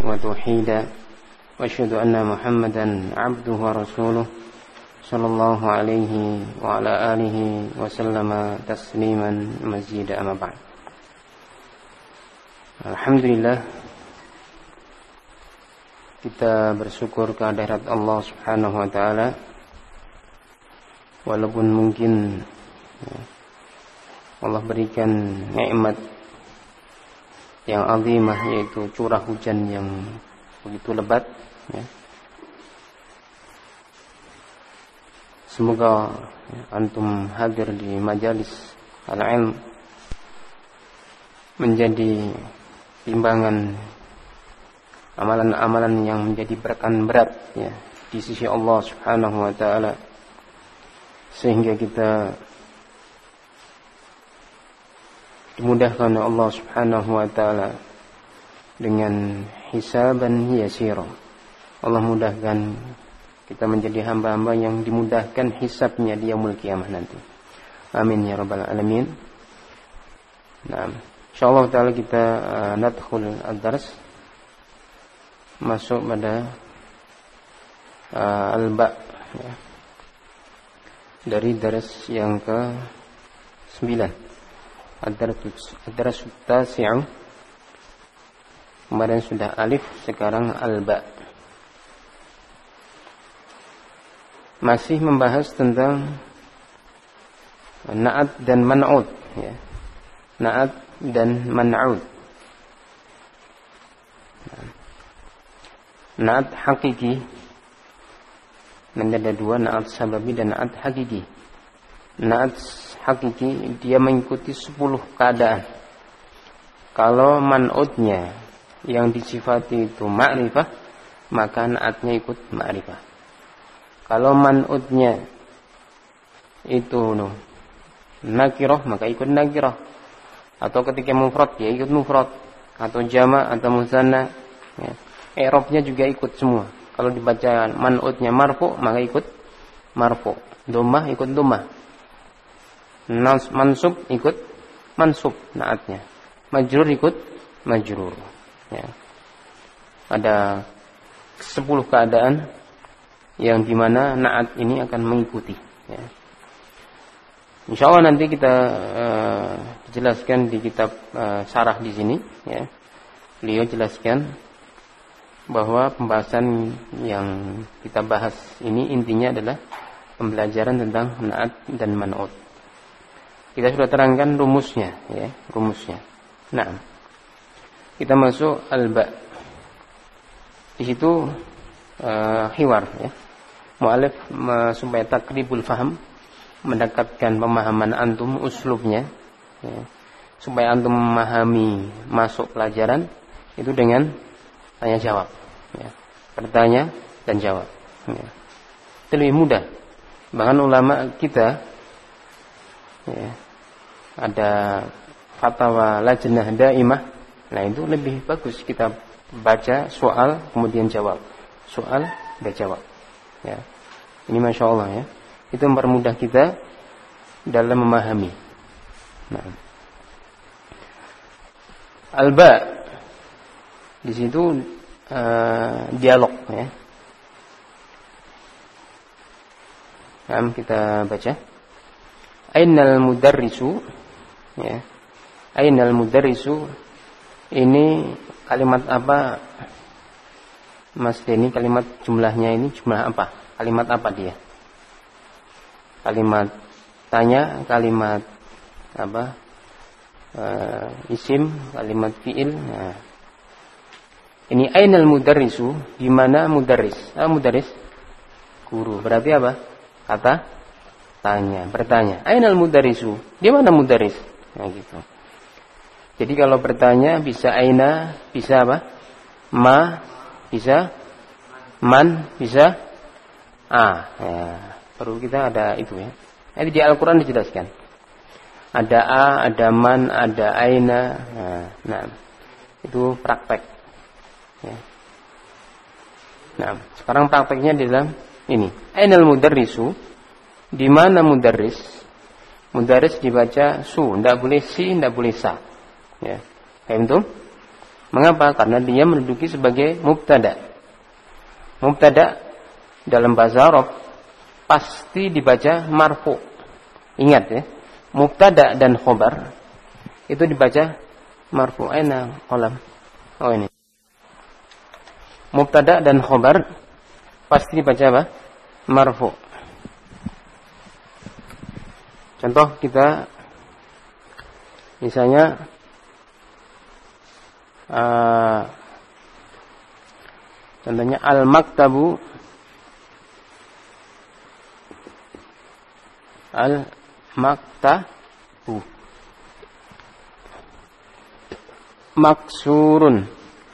وتوحيدا وأشهد أن محمدا عبده ورسوله صلى الله عليه وعلى آله وسلم تسليما مزيدا أما بعد. Alhamdulillah, kita bersyukur kehadirat Allah Subhanahu wa taala, walaupun mungkin Allah berikan nikmat yang azimah, yaitu curah hujan yang begitu lebat, ya. Semoga antum hadir di majalis al-ilm menjadi timbangan amalan-amalan yang menjadi beban berat, ya, di sisi Allah Subhanahu wa taala, sehingga kita dimudahkan oleh Allah Subhanahu wa taala dengan hisaban yasira. Allah mudahkan kita menjadi hamba-hamba yang dimudahkan hisabnya di yaumul qiyamah nanti. Amin ya rabbal alamin. Nah, insyaallah taala kita nadkhul ad-dars, masuk pada al-ba, ya, dari dars yang ke-9. Ad-dars tasi'u. Kemarin sudah alif, sekarang al-ba. Masih membahas tentang na'at dan man'ud, ya. Na'at dan man'ud. Na'at hakiki, nanti ada dua, na'at sababi dan na'at hakiki. Na'at hakiki dia mengikuti 10 keadaan. Kalau man'udnya yang disifati itu ma'rifah, maka na'atnya ikut ma'rifah. Kalau man'udnya itu nakirah, maka ikut nakirah. Atau ketika mufrad, dia ikut mufrad. Atau jama' atau musanna, ya. I'rabnya juga ikut semua. Kalau dibaca man'udnya marfu, maka ikut marfu. Dhammah ikut dhammah. Mansub ikut mansub naatnya. Majrur ikut majrur, ya. Ada 10 keadaan yang dimana naat ini akan mengikuti, ya. Insyaallah nanti kita jelaskan di kitab syarah di sini, ya. Beliau jelaskan bahwa pembahasan yang kita bahas ini intinya adalah pembelajaran tentang naat dan man'ud. Kita sudah terangkan rumusnya, ya, rumusnya. Nah, kita masuk al-ba. Di situ hiwar, ya. Mu'alif supaya takribul faham, mendekatkan pemahaman antum uslubnya, ya, supaya antum memahami masuk pelajaran itu dengan tanya jawab, ya. Bertanya dan jawab, ya. Itu lebih mudah. Bahkan ulama kita, ya, ada fatwa lajnah daimah. Nah, itu lebih bagus kita baca soal kemudian jawab, soal dan jawab, ya. Ini masya Allah, ya. Itu mempermudah kita dalam memahami. Nah, al-ba di situ dialog, ya. Nah, kita baca. Ainal mudarrisu, ya. Ainal mudarrisu, ini kalimat apa, Mas Denny? Kalimat jumlahnya ini jumlah apa? Kalimat apa dia? Kalimat tanya, kalimat apa? Isim, kalimat fi'il. Nah, ini ainal mudarrisu, di mana mudarris? Mudarris guru. Berarti apa? Kata tanya, bertanya. Ainal mudarrisu, di mana mudarris? Nah, gitu. Jadi kalau bertanya bisa aina, bisa apa? Ma, bisa man, bisa ya. Perlu kita ada itu, ya. Nanti di Al-Quran dijelaskan. Ada ada man, ada aina. Nah, itu praktek, ya. Nah, sekarang prakteknya di dalam ini. Ainal mudarrisu, di mana mudarris? Mudarris dibaca su, tidak boleh si, tidak boleh sa. Ya, paham tuh? Mengapa? Karena dia menduduki sebagai mubtada. Mubtada dalam bahasa Arab pasti dibaca marfu. Ingat ya, mubtada dan khobar itu dibaca marfu. Aina qalam. Oh ini. Mubtada dan khobar pasti dibaca apa? Marfu. Contoh kita misalnya contohnya al-maktabu maksurun.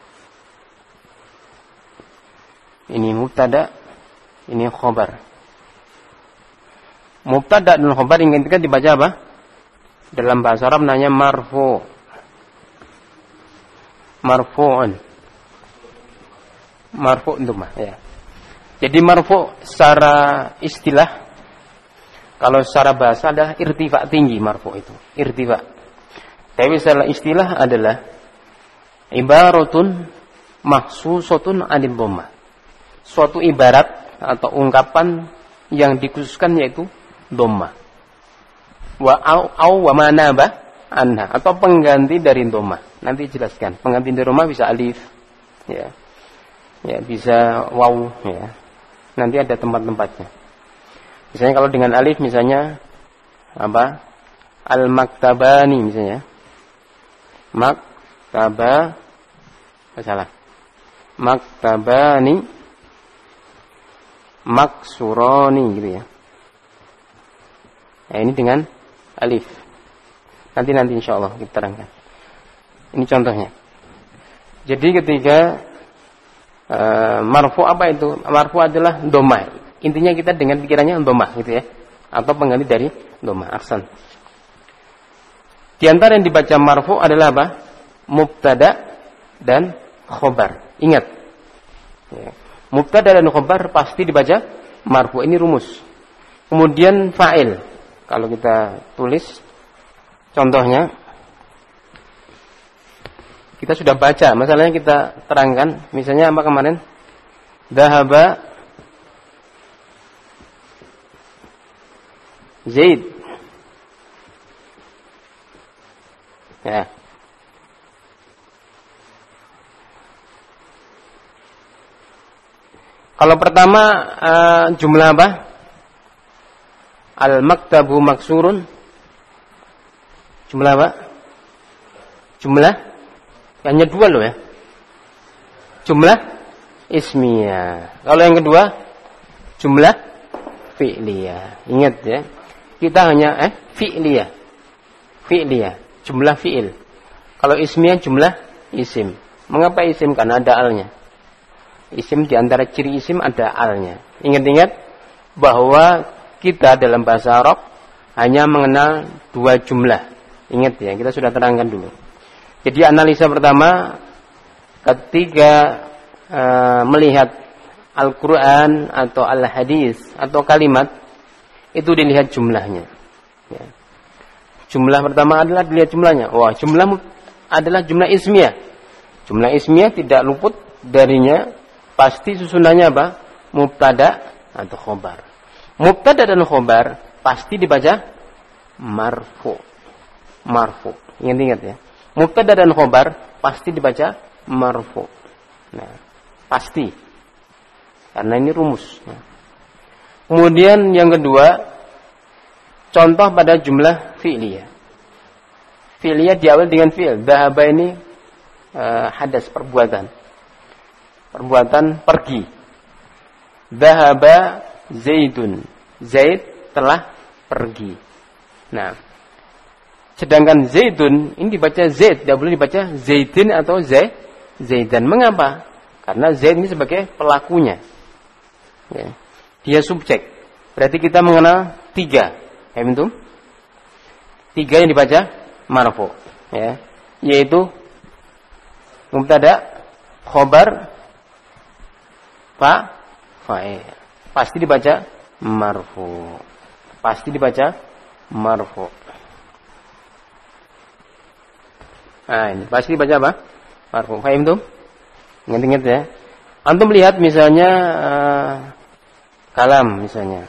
Ini mubtada, ini khobar. Mubtada dan khobar yang ketiga dibaca apa? Dalam bahasa Arab namanya marfu. Marfu'un. Marfu' dhamma ya. Jadi marfu' secara istilah, kalau secara bahasa adalah irtifa tinggi, marfu' itu irtifa. Tapi secara istilah adalah ibaratun makhsusatun 'anil dhamma. Suatu ibarat atau ungkapan yang dikhususkan yaitu dhamma. Wa wa manaba anha, atau pengganti dari dhamma. Nanti jelaskan. Pengganti dari dhamma bisa alif, ya. Ya, bisa waw, ya. Nanti ada tempat-tempatnya. Misalnya kalau dengan alif misalnya apa? Al-maktabani misalnya. Salah. Maktabani maksuroni gitu ya. Nah, ini dengan alif. Nanti insyaallah kita terangkan. Ini contohnya. Jadi ketika marfu apa itu? Marfu adalah dhamma. Intinya kita dengan pikirannya dhamma gitu ya. Atau pengganti dari dhamma, aksan. Di antara yang dibaca marfu adalah apa? Mubtada dan khobar. Ingat. Ya. Mubtada dan khobar pasti dibaca marfu. Ini rumus. Kemudian fa'il. Kalau kita tulis contohnya, kita sudah baca, masalahnya kita terangkan. Misalnya apa kemarin? Dhahaba Zaid. Ya. Kalau pertama jumlah apa? Al-maktabu maksurun. Jumlah apa? Jumlah hanya dua loh ya. Jumlah ismiyah. Kalau yang kedua jumlah fi'liyah. Ingat ya. Kita hanya fi'liyah. Fi'liyah, jumlah fi'il. Kalau ismiyah jumlah isim. Mengapa isim? Karena ada alnya. Isim di antara ciri isim ada alnya. Ingat-ingat bahwa kita dalam bahasa Arab hanya mengenal dua jumlah. Ingat ya, kita sudah terangkan dulu. Jadi analisa pertama ketika melihat Al-Quran atau Al-Hadis atau kalimat, itu dilihat jumlahnya. Ya. Jumlah pertama adalah dilihat jumlahnya. Wah, jumlah adalah jumlah ismiyah. Jumlah ismiyah tidak luput darinya pasti susunannya apa? Mubtada atau khobar. Mubtada dan khobar pasti dibaca marfu. Marfu. Ingat-ingat ya. Mubtada dan khobar pasti dibaca marfu. Nah, pasti. Karena ini rumus. Nah. Kemudian yang kedua, contoh pada jumlah fi'liyah. Fi'liyah diawali dengan fi'il. Dhahaba ini hadas, perbuatan. Perbuatan pergi. Dhahaba Zaidun. Zaid telah pergi. Nah, sedangkan Zaidun ini dibaca Zaid, tidak boleh dibaca Zaidin atau Zaidan. Mengapa? Karena Zaid ini sebagai pelakunya. Ya. Dia subjek. Berarti kita mengenal tiga. Itu tiga yang dibaca marfu. Ya. Yaitu mubtada, khobar, fa'il. Pasti dibaca marfu. Pasti dibaca marfu. Nah, ini pasti dibaca apa? marfu. Paham tuh? Ingat-ingat ya. Antum lihat misalnya kalam misalnya.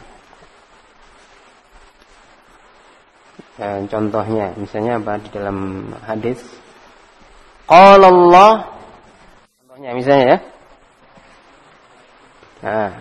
Contohnya misalnya apa di dalam hadis? Qala Allah. Contohnya misalnya ya. Nah.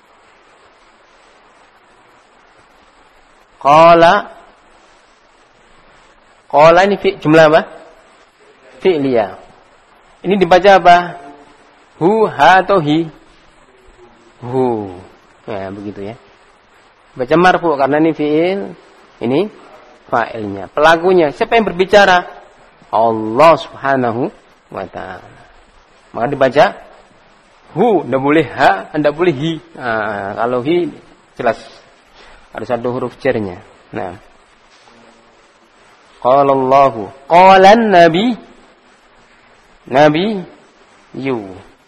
Qala ini jumlah apa? Fi'liyah. Ini dibaca apa? Hu, ha atau hi? Hu. Ya, begitu ya. Baca marfu karena ini fi'il, ini fa'ilnya. Pelakunya, siapa yang berbicara? Allah Subhanahu wa ta'ala. Maka dibaca hu, enggak boleh ha, enggak boleh hi. Nah, kalau hi jelas harus ada huruf jarnya. Nah. Qala Allahu, qala an-nabi. Nabi yu.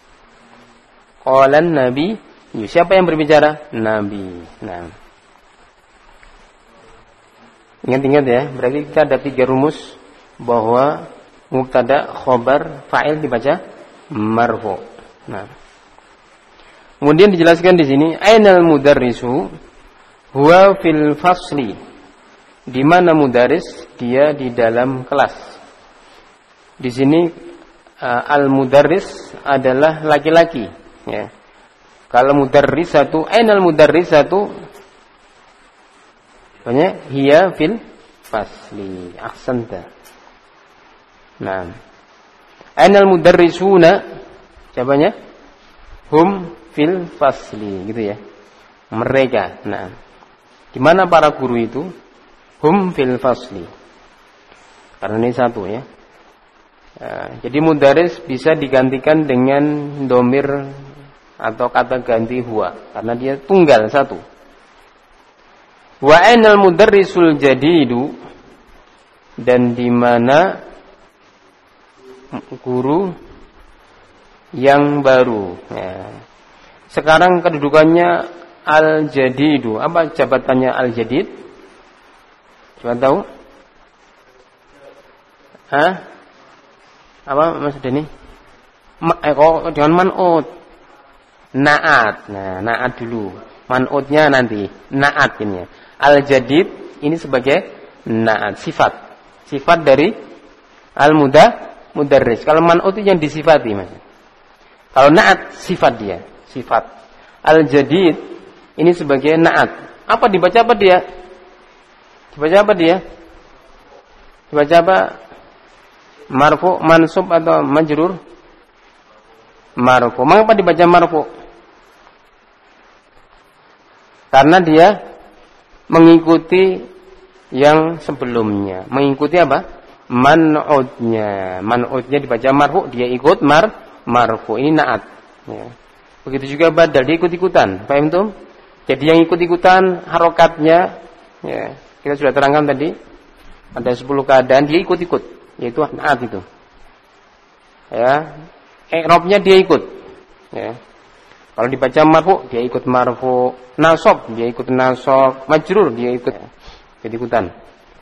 Qala an-nabi yu. Siapa yang berbicara? Nabi. Nah. Ingat-ingat ya, berarti kita ada 3 rumus bahwa mubtada, khobar, fa'il dibaca marfu. Nah. Kemudian dijelaskan di sini, ainal mudarrisu huwa fil fasli. Di mana mudaris? Dia di dalam kelas. Di sini al-mudarris adalah laki-laki, ya. Kalau mudarrisatu, ainal mudarrisatu banyak hiya fil fasli. Ahsanta. Nah. Ainal mudarrisuna jawabannya hum fil fasli, gitu ya. Mereka. Nah. Di mana para guru itu? Hum fil fasli. Karena ini satu ya. Jadi mudaris bisa digantikan dengan domir atau kata ganti huwa karena dia tunggal satu. Wa ainal mudarrisul jadidu, dan di mana guru yang baru. Ya. Sekarang kedudukannya al-jadidu. Apa jabatannya al-jadid? Coba tahu? Hah? Apa maksud ini? Jangan man'ut. Na'at. Nah, na'at dulu. Man'utnya nanti. Na'at ini. Al-jadid ini sebagai na'at. Sifat. Sifat dari al-mudarris. Kalau man'ut itu yang disifati. Mas. Kalau na'at, sifat dia. Sifat. Al-jadid ini sebagai na'at. Apa dibaca apa dia? Dibaca apa dia? Dibaca apa? Marfu, mansub atau majrur? Marfu. Mengapa dibaca marfu? Karena dia mengikuti yang sebelumnya. Mengikuti apa? Man'udnya. Man'udnya dibaca marfu, dia ikut marfu. Ini na'at. Ya. Begitu juga badal, dia ikut-ikutan. Paham tuh? Jadi yang ikut-ikutan harokatnya, ya, kita sudah terangkan tadi. Ada 10 keadaan, dia ikut-ikut. Yaitu na'at itu. Ya. I'rabnya dia ikut. Ya. Kalau dibaca marfu, dia ikut marfu. Nasab, dia ikut nasab. Majrur, dia ikut. Ikut-ikutan.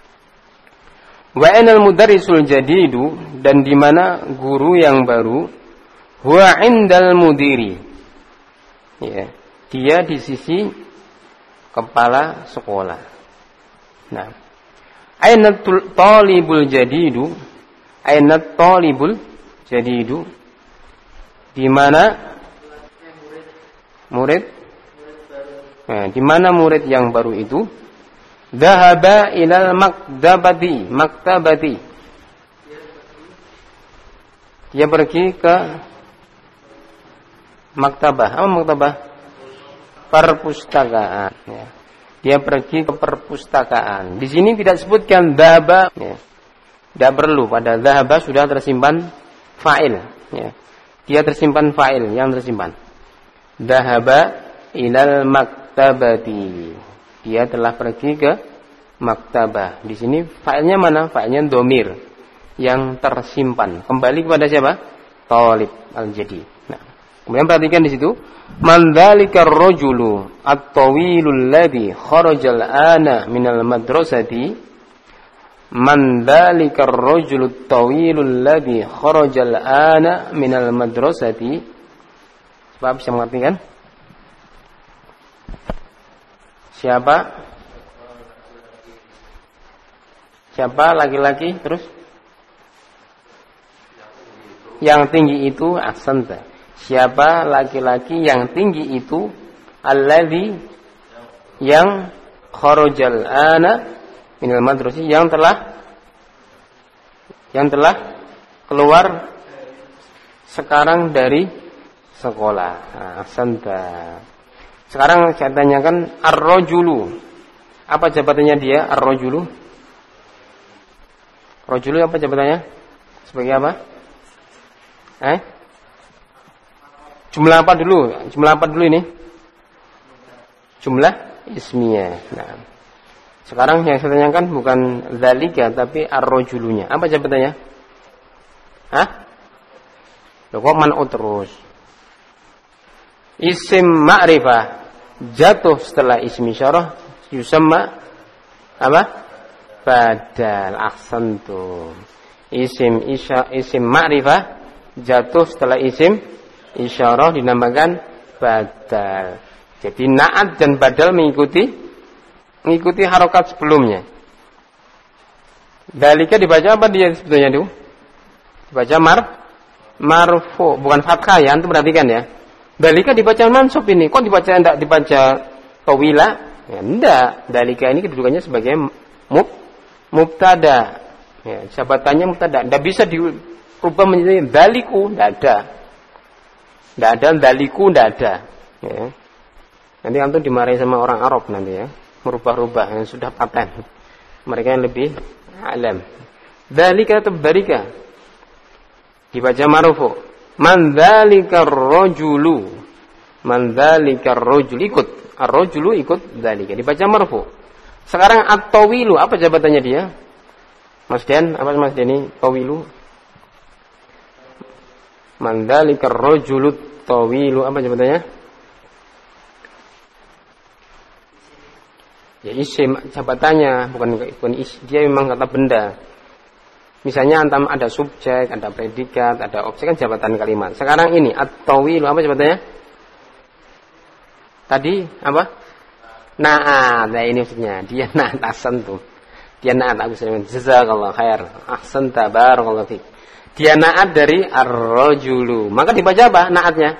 Wa ainal mudarrisul jadidu, dan di mana guru yang baru, huwa indal mudiri. Ya. Dia di sisi kepala sekolah. Nah. Ainat talibul jadidu, ainat talibul jadidu, di mana murid? Nah, di mana murid yang baru itu? Dhahaba ilal maktabati. Dia pergi ke maktabah. Apa maktabah? Perpustakaan. Ya. Dia pergi ke perpustakaan. Di sini tidak sebutkan dhahaba. Ya. Tidak perlu. Pada dhahaba sudah tersimpan fa'il. Ya. Dia tersimpan fa'il yang tersimpan. Dhahaba ilal maktabati. Dia telah pergi ke maktabah. Di sini fa'ilnya mana? Fa'ilnya domir yang tersimpan. Kembali kepada siapa? Talib al-jadi. Nah, kemudian perhatikan di situ. Man dzalikar rajulu at-tawilul ladzi kharajal ana minal madrasati. Man dzalikar rajulul tawilul ladzi kharajal ana minal madrasati. Coba bisa mengerti kan? Siapa? Siapa laki-laki terus? Yang tinggi itu ahsanta. Siapa laki-laki yang tinggi itu? Alladzi yang kharajal ana minal madrasah, yang telah keluar sekarang dari sekolah. Ahsanta. Sekarang saya tanyakan ar-rajulu. Apa jabatannya dia ar-rajulu? Rajulu apa jabatannya? Sebagai apa? Jumlah apa dulu? Jumlah apa dulu ini? Jumlah ismiyah. Nah. Sekarang yang saya tanyakan bukan dzalika tapi ar-rajulunya. Apa jabatannya? Loh, kok man'u terus? Isim ma'rifah jatuh setelah isim isyarah yusamma apa? Badal. Ahsantum. Isim ma'rifah jatuh setelah isim isyarah dinamakan badal. Jadi na'at dan badal mengikuti harokat sebelumnya. Dalika dibaca apa dia sebetulnya itu? Dibaca marfu, bukan fathah ya, antum perhatikan ya. Dalika dibaca mansub ini. Kok tidak dibaca tawila? Ya, enggak. Dalika ini kedudukannya sebagai mubtada. Ya, jabatannya mubtada. Enggak bisa dirubah menjadi daliku, enggak ada. Enggak ada daliku, enggak ada. Ya. Nanti antum dimarahi sama orang Arab nanti ya. Merubah-rubah yang sudah paten. Mereka yang lebih alam. Dalika atau dalika dibaca marfu. Man dzalikar rajulu. Man dzalikar rajul ikut. Ar-rajulu ikut dzalika. Dibaca marfu. Sekarang at-tawilu apa jabatannya dia? Mas Dian, apa Mas Deni? Tawilu. Man dzalikar rajulu tawilu apa jabatannya? Ya isim jabatannya bukan isim, dia memang kata benda. Misalnya antam ada subjek, ada predikat, ada objek kan jabatan kalimat. Sekarang ini at-tawilu apa jabatannya? Tadi apa? Na'at. Nah ini maksudnya. Dia na'at ahsantum. Dia na'at aku saya jazakallahu khair. Ahsanta barakallahu fik. Dia na'at dari ar-rajulu. Maka dibaca apa na'atnya?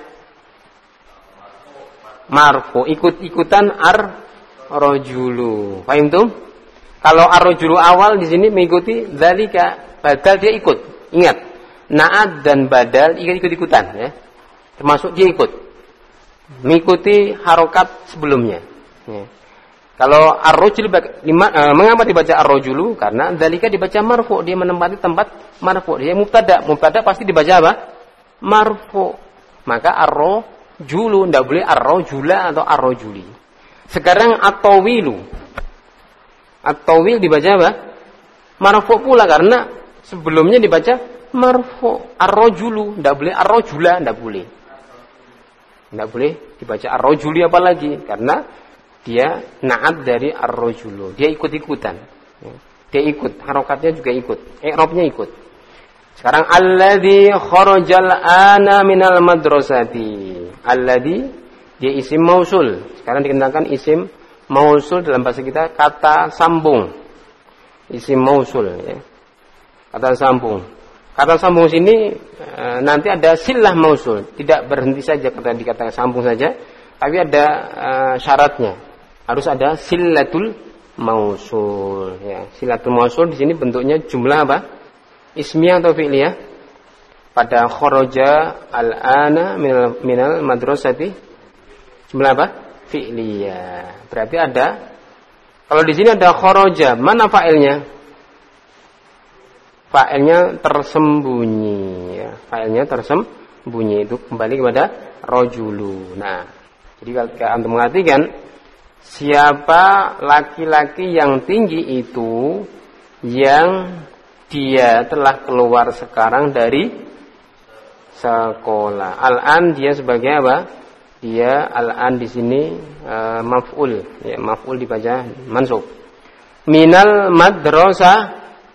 Marfu. Ikut-ikutan ar-rajulu. Paham tuh? Kalau ar-rajulu awal di sini mengikuti dzalika. Badal dia ikut. Ingat, na'at dan badal ikut-ikutan ya. Termasuk dia ikut. Mengikuti harokat sebelumnya. Ya. Kalau ar-rajul mengapa dibaca ar-rajulu? Karena dzalika dibaca marfu, dia menempati tempat marfu. Dia mubtada. Mubtada pasti dibaca apa? Marfu. Maka ar-rajulu enggak boleh ar-rajula atau ar-rajuli. Sekarang at-tawilu. At-tawil dibaca apa? Marfu pula karena sebelumnya dibaca marfu. Ar-rajulu, enggak boleh ar-rajula, enggak boleh. Enggak boleh dibaca ar-rajuli apalagi karena dia na'at dari ar-rajulu. Dia ikut-ikutan. Dia ikut, harokatnya juga ikut, i'rabnya ikut. Sekarang alladzi kharajal ana minal madrasati. Alladzi dia isim mausul. Sekarang dikenakan isim mausul dalam bahasa kita kata sambung. Isim mausul ya. Kata sambung. Kata sambung sini nanti ada silah mausul, tidak berhenti saja dikatakan sambung saja, tapi ada syaratnya. Harus ada silatul mausul ya. Silatul mausul di sini bentuknya jumlah apa? Ismiyah atau fi'liyah? Pada kharaja al-ana minal madrasati jumlah apa? Fi'liyah. Berarti ada, kalau di sini ada kharaja, mana fa'ilnya? Fa'ilnya tersembunyi ya. Fa'ilnya tersembunyi itu kembali kepada rajulu. Nah, jadi kalau antum mengartikan siapa laki-laki yang tinggi itu yang dia telah keluar sekarang dari sekolah. Al-an dia sebagai apa? Dia al-an di sini maf'ul ya, maf'ul dibaca mansub. Minal madrasah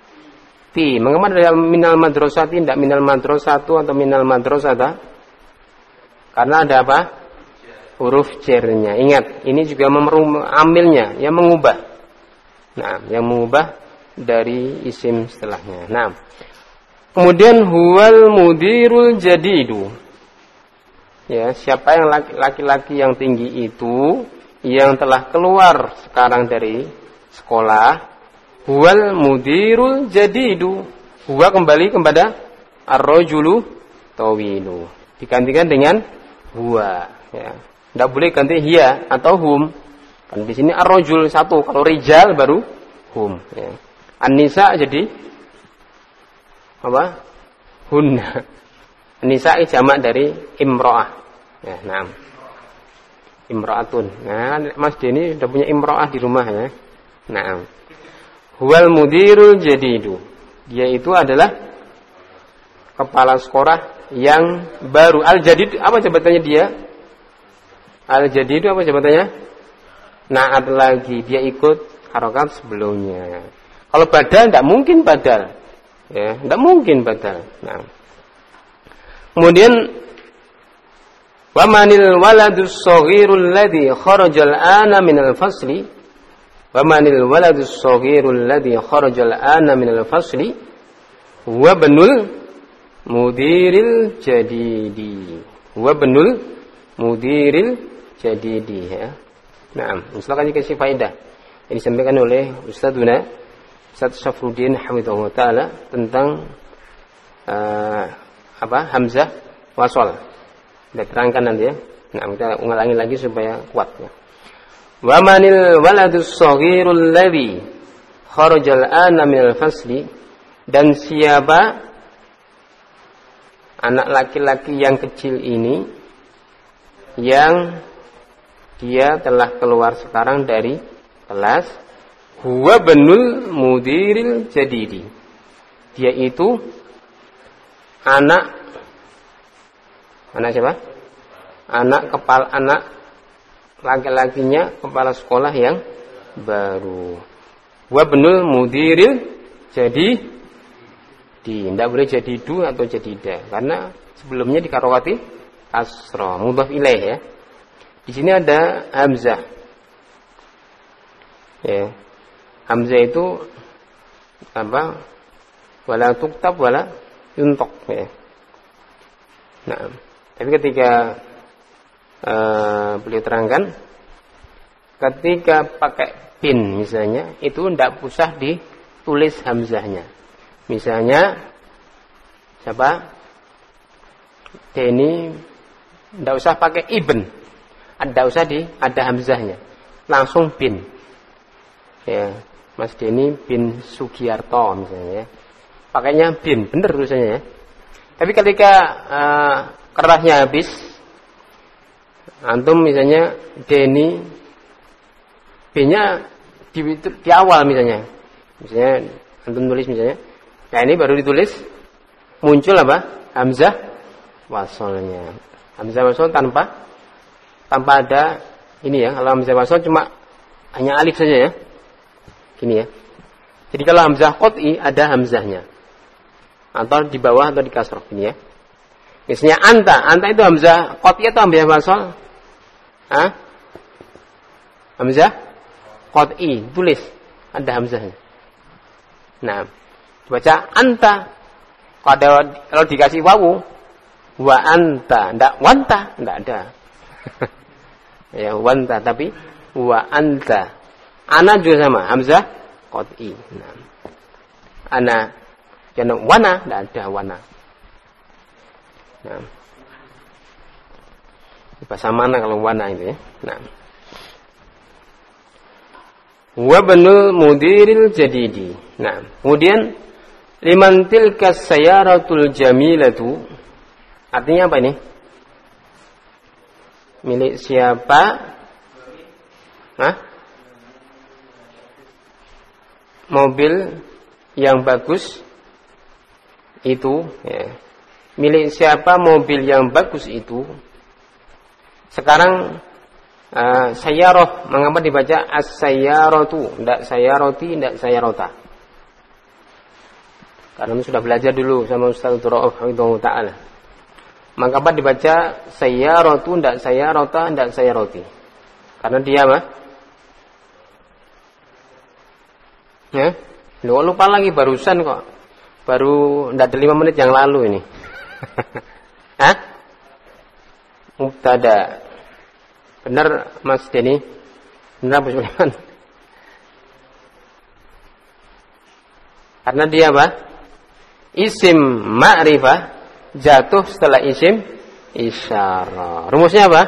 Fi. Mengapa ada minal madrasati tidak minal madrasatu atau minal madrasata? Karena ada apa? Huruf jernya. Ingat, ini juga amilnya yang mengubah. Nah, yang mengubah dari isim setelahnya. Nah, kemudian huwal mudirul jadidu. Ya, siapa yang laki-laki yang tinggi itu yang telah keluar sekarang dari sekolah? Huwal mudirul jadidu. Huwa kembali kepada ar-rajulu tawilu. Digantikan dengan huwa. Ya. Tidak boleh ganti hiya atau hum. Kan di sini ar-rajul satu. Kalau rijal baru hum. Ya. An-nisa jadi apa? Hunna. An-nisa jamak dari imro'ah. Ya, nah. Imro'atun. Nah, Mas Denny sudah punya imro'ah di rumah ya. Nah. Huwal mudirul jadidu. Dia itu adalah kepala sekolah yang baru. Al-jadid apa jabatannya dia? Al-jadidu apa jabatannya? Naat lagi. Dia ikut harokat sebelumnya. Kalau badal tidak mungkin badal. Ya, tidak mungkin badal. Nah. Kemudian wa manil waladus shaghirul ladzi kharajal ana minal fasli. Wa manil waladus shaghirul ladzi kharajal ana minal fasli wa banul mudiril jadidi. Wa banul mudiril jadidi ya. Nah, silakan dikasih faedah yang disampaikan oleh Ustadzuna Ustadz Syafruddin Hamidullah Ta'ala tentang Hamzah wasol. Kita terangkan nanti ya. Nah, kita ulangi lagi supaya kuat ya. Wa manil waladus shaghirul ladzi kharajal ana minal fasli. Dan siapa anak laki-laki yang kecil ini yang dia telah keluar sekarang dari kelas, huwa banul mudiril jadidi. Dia itu anak siapa? Anak laki-lakinya kepala sekolah yang baru. Wa banul mudiril jadi tidak boleh jadi du atau jadi da karena sebelumnya dikarowati kasra mudhaf ilaih ya. Di sini ada hamzah. Ya. Hamzah itu apa? Wala tuktab wala yuntok ya. Nah, tapi ketika beliau terangkan ketika pakai pin misalnya itu tidak usah ditulis hamzahnya. Misalnya siapa? Denny tidak usah pakai ibn. Tidak usah ada hamzahnya. Langsung bin. Ya, Mas Denny bin Sugiarto misalnya. Pakainya bin, benar tulisannya ya. Tapi ketika kertasnya habis, antum misalnya Denny B-nya di awal misalnya. Misalnya antum tulis misalnya. Nah ini baru ditulis muncul apa? Hamzah wasolnya. Hamzah wasol tanpa ada ini ya. Kalau hamzah wasol cuma hanya alif saja ya. Gini ya. Jadi kalau hamzah qat'i ada hamzahnya. Atau di bawah atau di kasroh gini ya. Misalnya anta itu hamzah qat'i atau hamzah wasol? Hah? Hamzah qat'i, tulis ada hamzahnya. Nah, baca anta. Kalau dikasih wawu wa anta, ndak wanta, ndak ada. Ya wanta tapi wa anta. Ana juga sama, hamzah qat'i. Nah. Ana jangan wana, ndak ada wana. Nah. Bahasa mana kalau wana itu ya? Nah. Wa banul mudiril jadidi. Nah, kemudian liman tilka sayaratul jamilatu. Artinya apa ini? Milik siapa? Hah? Mobil yang bagus itu ya. Milik siapa mobil yang bagus itu? Sekarang sayyarah, mengapa dibaca as-sayyaratu? Tidak sayyaroti, tidak sayyarota. Karena sudah belajar dulu sama Ustaz Rauf Hafizahullah Ta'ala. Maka apa dibaca sayyaratu, ndak sayyarata, ndak sayyarati. Karena dia apa? Ya, lupa lagi barusan kok. Baru ndak ada 5 menit yang lalu ini. Hah? Mubtada. Benar Mas Denny? Benar Bu Sulaiman? Karena dia apa? Isim ma'rifah jatuh setelah isim isyarah. Rumusnya apa?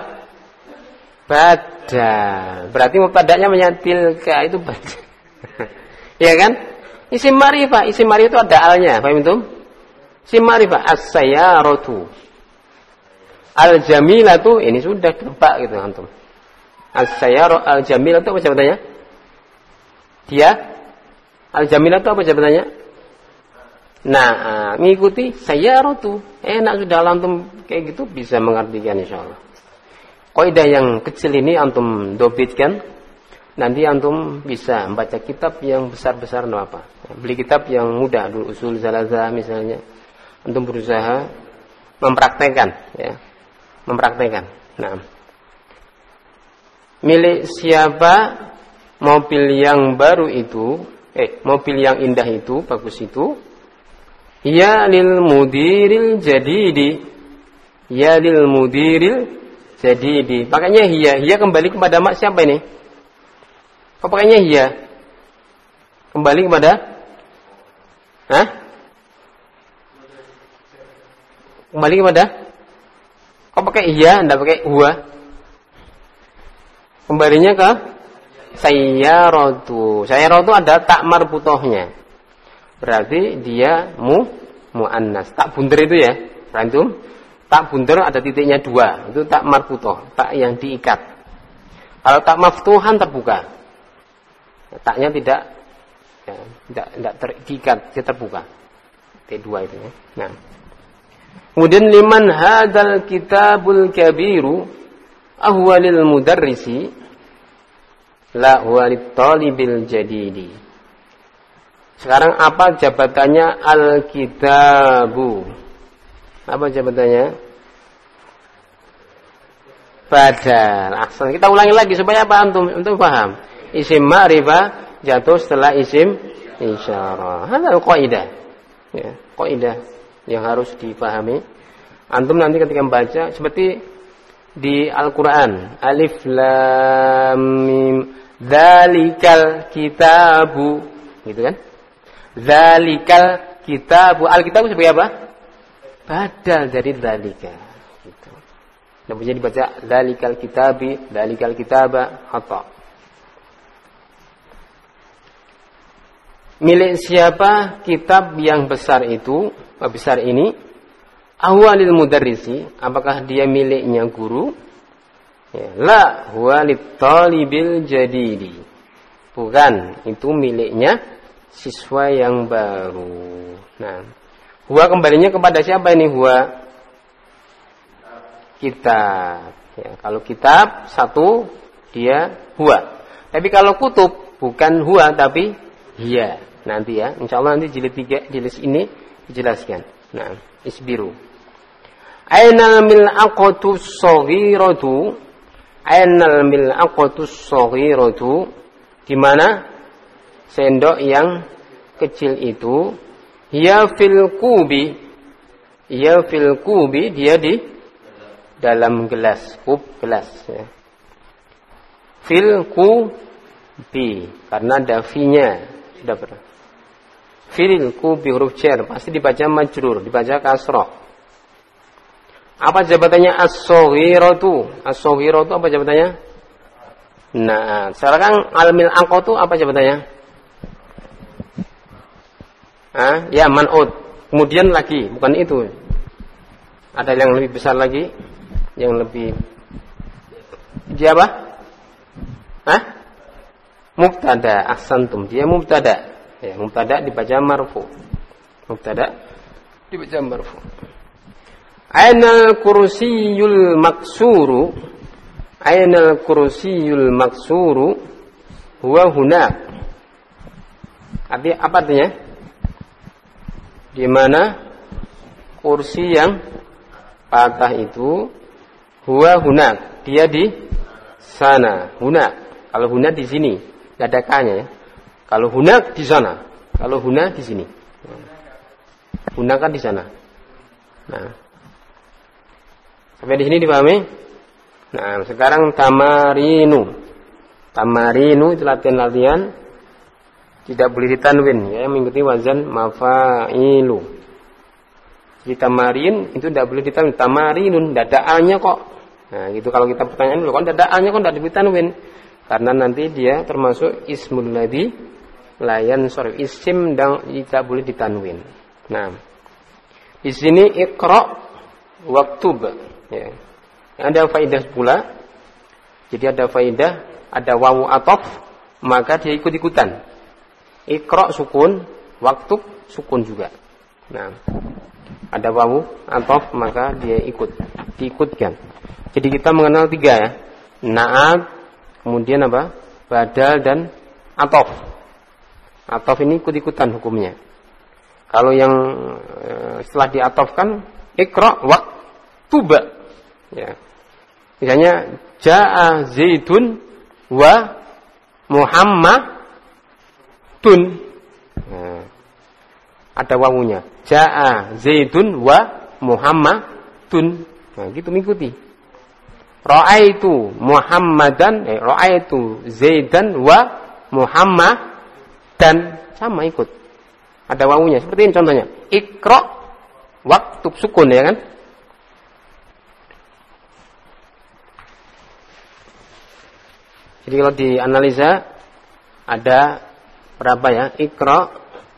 Badal. Berarti mubtada'nya tilka itu badal. Iya kan? Isim ma'rifah itu ada alnya, paham itu? Isim ma'rifah as-sayyaratu. Al-jamilatu ini sudah tebak gitu antum. As-sayyaratu al-jamilatu apa jawabannya? Dia al-jamilatu apa jawabannya? Nah, mengikuti sayyaratu. Enak sudah antum kayak gitu bisa mengartikan insyaallah. Kaidah yang kecil ini antum dobitkan. Nanti antum bisa membaca kitab yang besar-besar apa. Beli kitab yang mudah dulu, usul zalazah misalnya. Antum berusaha mempraktekkan ya. Mempraktekkan. Nah. Milik siapa mobil yang baru itu, mobil yang indah itu, bagus itu? Ya lil mudiril jadidi. Ya lil mudiril jadidi. Makanya hiya kembali kepada mak siapa ini? Kok pakainya hiya? Kembali kepada Kembali kepada kok pakai iya, enggak pakai huwa? Kembalinya ke sayyaratu. Sayyaratu ada tak marbutohnya. Berarti dia muannas. Tak bunder itu ya. Rantum. Tak bunder ada titiknya 2. Itu tak marbutoh, tak yang diikat. Kalau tak maftuhan terbuka. Taknya tidak terikat, dia terbuka. T2 itu ya. Nah. Kemudian liman hadzal kitabul kabiru ahwalil mudarrisi la huwalit talibil jadidi. Sekarang apa jabatannya al-kitabu? Apa jabatannya? Badal. Ahsan. Kita ulangi lagi supaya apa antum paham. Isim ma'rifah jatuh setelah isim isyarah. Hadal qaidah. Ya, qaidah yang harus dipahami. Antum nanti ketika membaca seperti di Al-Qur'an, alif lam mim dzalikal kitabu, gitu kan? Dzalikal kitabu. Al-kitabu sebagai apa? Badal dari dzalika. Gitu. Dan bisa dibaca dzalikal kitabi, dzalikal kitaba, khata'. Milik siapa kitab yang besar itu, besar ini? Ahwalil mudarrisi, apakah dia miliknya guru? Ya, la huwalit talibil jadidi. Bukan, itu miliknya siswa yang baru. Nah, huwa kembalinya kepada siapa ini huwa? Kitab. Ya, kalau kitab satu dia huwa. Tapi kalau kutub bukan huwa tapi hiya. Nanti ya, insyaallah nanti jilid 3 jilid ini dijelaskan. Nah, isbiru. Ainal mil'aqatus shaghiratu. Ainal mil'aqatus shaghiratu. Di mana sendok yang kecil itu? Hiya fil kubi. Hiya fil kubi, dia di dalam gelas, kub gelas ya. Fil kubi, karena ada fi-nya sudah pernah. Fil kubi huruf jar pasti dibaca majrur, dibaca kasrah. Apa jabatannya as-shaghiratu? As-shaghiratu apa jabatannya? Nah, sekarang al-mil aqatu apa jabatannya? Ya man'ud. Kemudian lagi, bukan itu. Ada yang lebih besar lagi, yang lebih dia apa? Mubtada, ahsantum. Dia mubtada. Ya, mubtada dibaca marfu. Mubtada dibaca marfu. Ainal kursiyul maksuru. Ainal kursiyul maksuru huwa hunak. Apa artinya? Di mana kursi yang patah itu huwa hunak, dia di sana. Hunak. Kalau hunak di sini, enggak ada k-nya ya. Kalau hunak di sana. Kalau huna di sini. Hunak kan di sana. Nah. Sampai di sini dipahami? Nah, sekarang tamarinu. Tamarinu itu latihan-latihan tidak boleh ditanwin ya, mengikuti wazan mafailu. Jadi tamarin itu tidak boleh ditanwin. Tamarinun, tidak ada a-nya kok. Nah, gitu kalau kita pertanyaan dulu, kok tidak ada a-nya kok tidak ditanwin? Karena nanti dia termasuk ismul ladzi layan sorry, isim dan tidak boleh ditanwin. Nah, di sini iqra waktub ya. Ada faidah pula. Jadi ada faidah, ada wawu ataf, maka dia ikut-ikutan. Iqra sukun, waktub sukun juga. Nah, ada wawu ataf maka dia diikutkan. Jadi kita mengenal 3 ya. Na'at, kemudian apa? Badal dan ataf. Ataf ini ikut-ikutan hukumnya. Kalau yang setelah diatafkan iqra waktuba. Ya. Misalnya jaa Zaidun wa Muhammadun. Nah, ada wawunya. Jaa Zaidun wa Muhammadun. Nah, gitu mengikuti. Ra'aitu Muhammadan, ra'aitu Zaidan wa Muhammadan, sama ikut. Ada wawunya. Seperti ini contohnya. Iqra waktub sukun ya kan? Jadi kalau dianalisa ada berapa ya? Iqra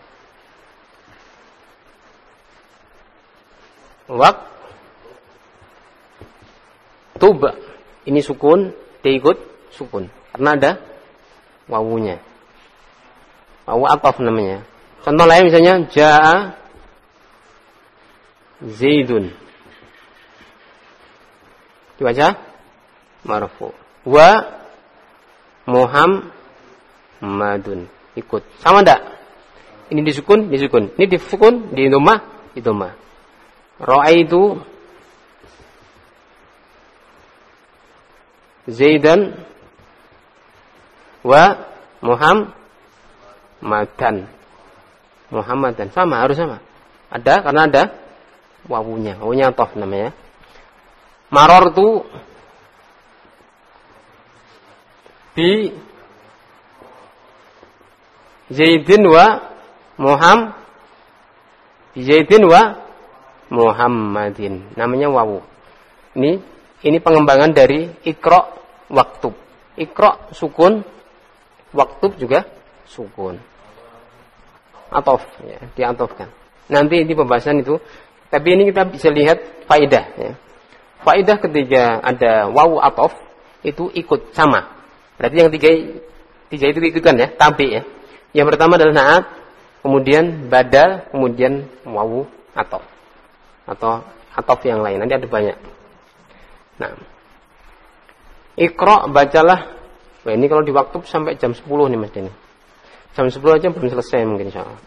waktub. Ini sukun, dia ikut sukun karena ada wawunya. Wawu ataf namanya. Contoh lain misalnya jaa Zaidun. Dibaca marfu. Wa Muhammadun. Ikut. Sama enggak? Ini disukun, disukun. Ini disukun, di dhammah, di dhammah. Ra'aitu Zaidan wa Muhammadan. Muhammadan sama, harus sama. Ada karena ada wawunya. Wawunya ataf namanya. Marartu bi Zaidin wa Muhammadin. Namanya wawu. Ini pengembangan dari iqra waktub. Iqra sukun, waktub juga sukun. Ataf ya, diatofkan. Nanti di pembahasan itu. Tapi ini kita bisa lihat faidah ya. Faidah ketika ada wawu ataf itu ikut sama. Berarti yang tiga itu ikutkan ya, tabi ya. Yang pertama adalah na'at, kemudian badal, kemudian wawu ataf. Atau ataf yang lain. Nanti ada banyak. Nah. Iqra bacalah. Wah, ini kalau di waktu sampai jam 10 nih Mas Deni. Jam 10 aja belum selesai mungkin insyaallah.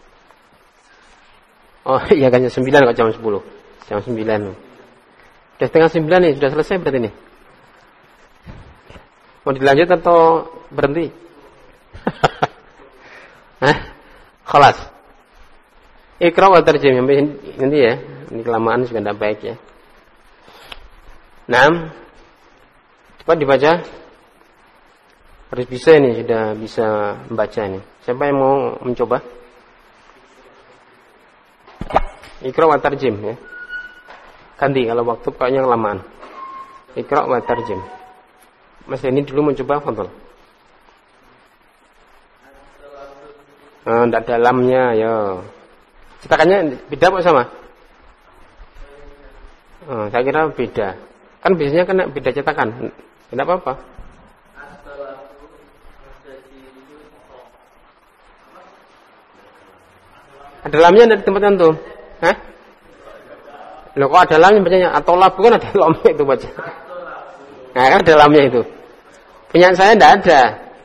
Oh iya kan jam 9 kok jam 10. Jam 9. Sudah setengah 9 nih, sudah selesai berarti nih. Mau dilanjut atau berhenti? Khalas. Iqra wa tarjim nanti ya. Ini kelamaan juga tidak baik ya. 6. Cepat dibaca. Harus bisa ini, sudah bisa membaca ini. Siapa yang mau mencoba? Iqra wa tarjim ya. Ganti kalau waktu kayaknya kelamaan. Iqra wa tarjim. Mas ini dulu mencoba fadhil. Tidak dalamnya ya. Cetakannya beda apa sama? Saya kira beda. Kan biasanya kan beda cetakan. Tidak apa-apa. Ada lamnya dari tempat antum? Hah? Loh kok ada lamnya bacanya? Atau labu kan ada lamnya itu baca. Nah kan ada lamnya itu. Punya saya tidak ada.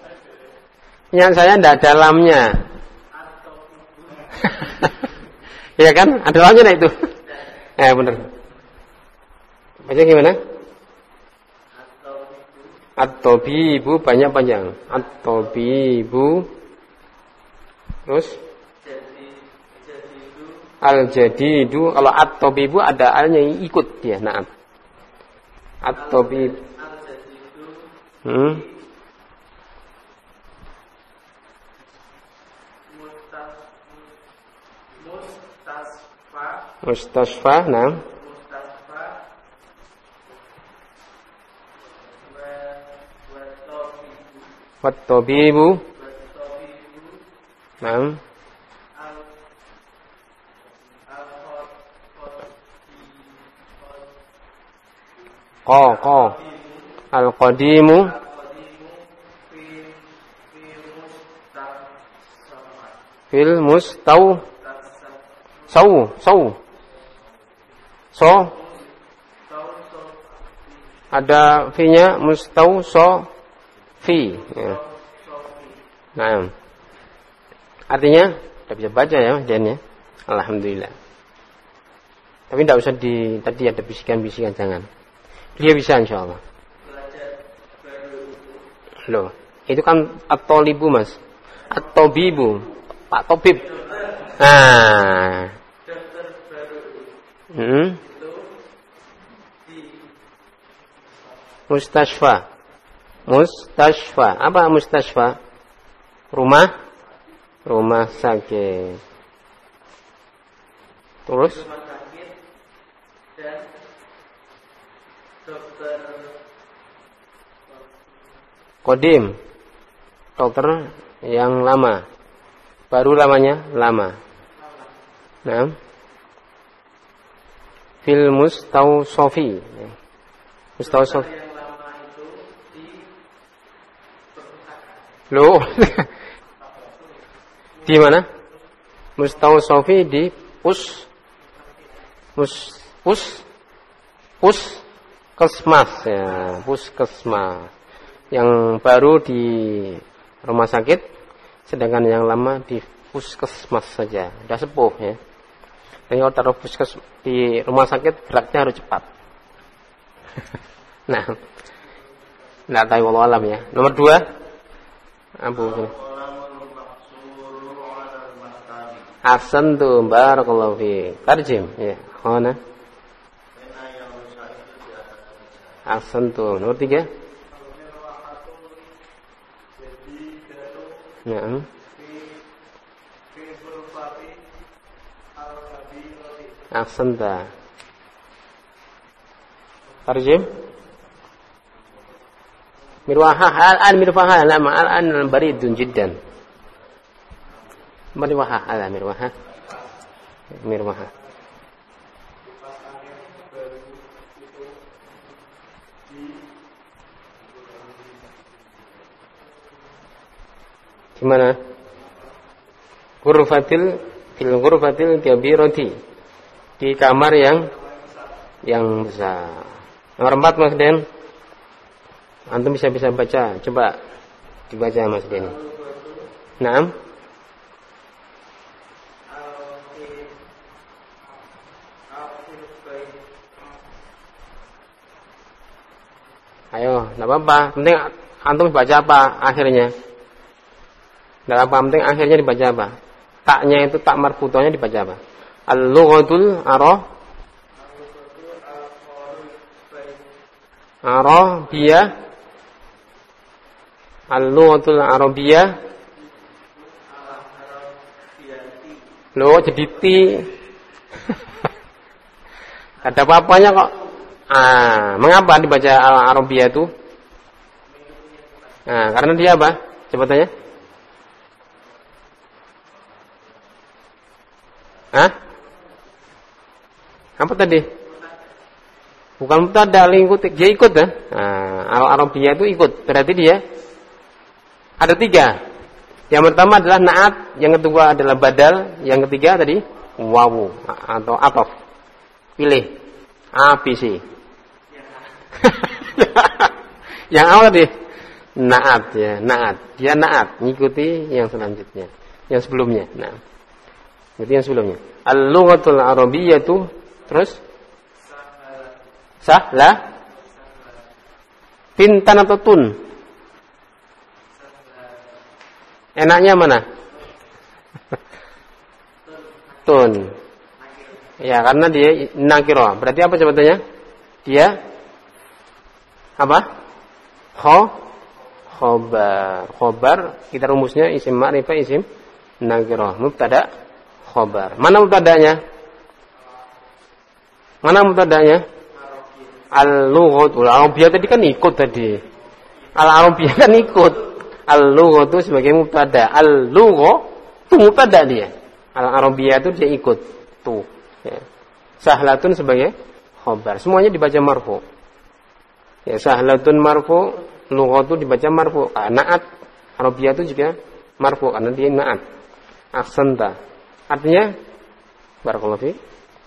Punya saya tidak ada lamnya. Iya kan? Ada lawannya enggak itu? Benar. Baca gimana? At-tabibu banyak panjang. At-tabibu. Terus al-jadidu. Kalau at-tabibu ada alnya yang ikut dia. Naam. At-tabib. Mustasfa, nah. Wat-tabibu. Nah. Qo. Al-qadimu. Fil mustaw. So. Ada fi-nya mustawfi. Ya. Nah. Artinya tidak bisa baca ya, Jen ya. Alhamdulillah. Tapi tidak usah tadi ada bisikan-bisikan, jangan. Dia bisa insyaallah. Loh, itu kan at-talibu Mas. At-tabibu. Pak Tabib. Nah. Mustasfa. Apa mustasfa? Rumah sakit. Terus Kodim, dokter yang lama, baru lamanya lama. Nah, fil mustawsofi. Loh, di mana? Mustawsofi di puskesmas ya, puskesmas. Yang baru di rumah sakit, sedangkan yang lama di puskesmas saja. Sudah sepuh ya. Jadi kalau taruh puskesmas di rumah sakit geraknya harus cepat. Nah, nggak tahu walau alam ya. Nomor 2, Abu. Ahsantum barakallahu fi. Tarjim ya. Hona. Ahsantum. Nomor 3. Ya. Ahsanta. Tarjim. Mirwaha al-an mirwaha lama al-an baridun jiddan. Mirwaha ala mirwaha. Gimana? Fil ghurfatil kabirati. Di kamar yang besar. Nomor 4 Mas Den. Antum bisa baca. Coba dibaca Mas Den. Naam. Ayo, enggak apa-apa. Penting antum baca apa akhirnya? Enggak apa, penting akhirnya dibaca apa? Taknya itu tak marfutohnya dibaca apa? Al-lughatul Arabiyah. Al-lughatul Arabiyah. Loh, jadi ti. Ada apa-apanya kok. Mengapa dibaca Al-Arabiyah itu? Karena dia apa? Coba tanya. Apa tadi? Bukan mubtada, dia ikut ya. Al-Arabiyah itu ikut. Berarti dia ada 3. Yang pertama adalah na'at, yang kedua adalah badal, yang ketiga tadi wawu atau ataf. Pilih A, B, C. Yang awal tadi na'at ya, na'at. Dia na'at, ngikuti yang selanjutnya, yang sebelumnya. Nah, itu yang sebelumnya. Al-lughatul arabiyyatu terus sahla pintan atau tun? Enaknya mana? Tun. Ya, karena dia nakira. Berarti apa jawabannya? Dia apa? Khobar. Khobar kita rumusnya isim ma'rifah, isim nakira. Mubtada, khobar. Mana mubtadanya? Mana mubtadanya? Al-lughatul arabiyyah tadi kan ikut tadi. Al-arabiyyah kan ikut. Al-lughatu sebagai mubtada. Al-lugha itu mubtada dia. Al-arabiyyah itu dia ikut. Tuh. Ya. Sahlatun sebagai khobar. Semuanya dibaca marfu. Ya, sahlatun marfu, lughatu dibaca marfu. Na'at arabiyyah itu juga marfu karena dia na'at. Aksanta. Artinya barakallahu fi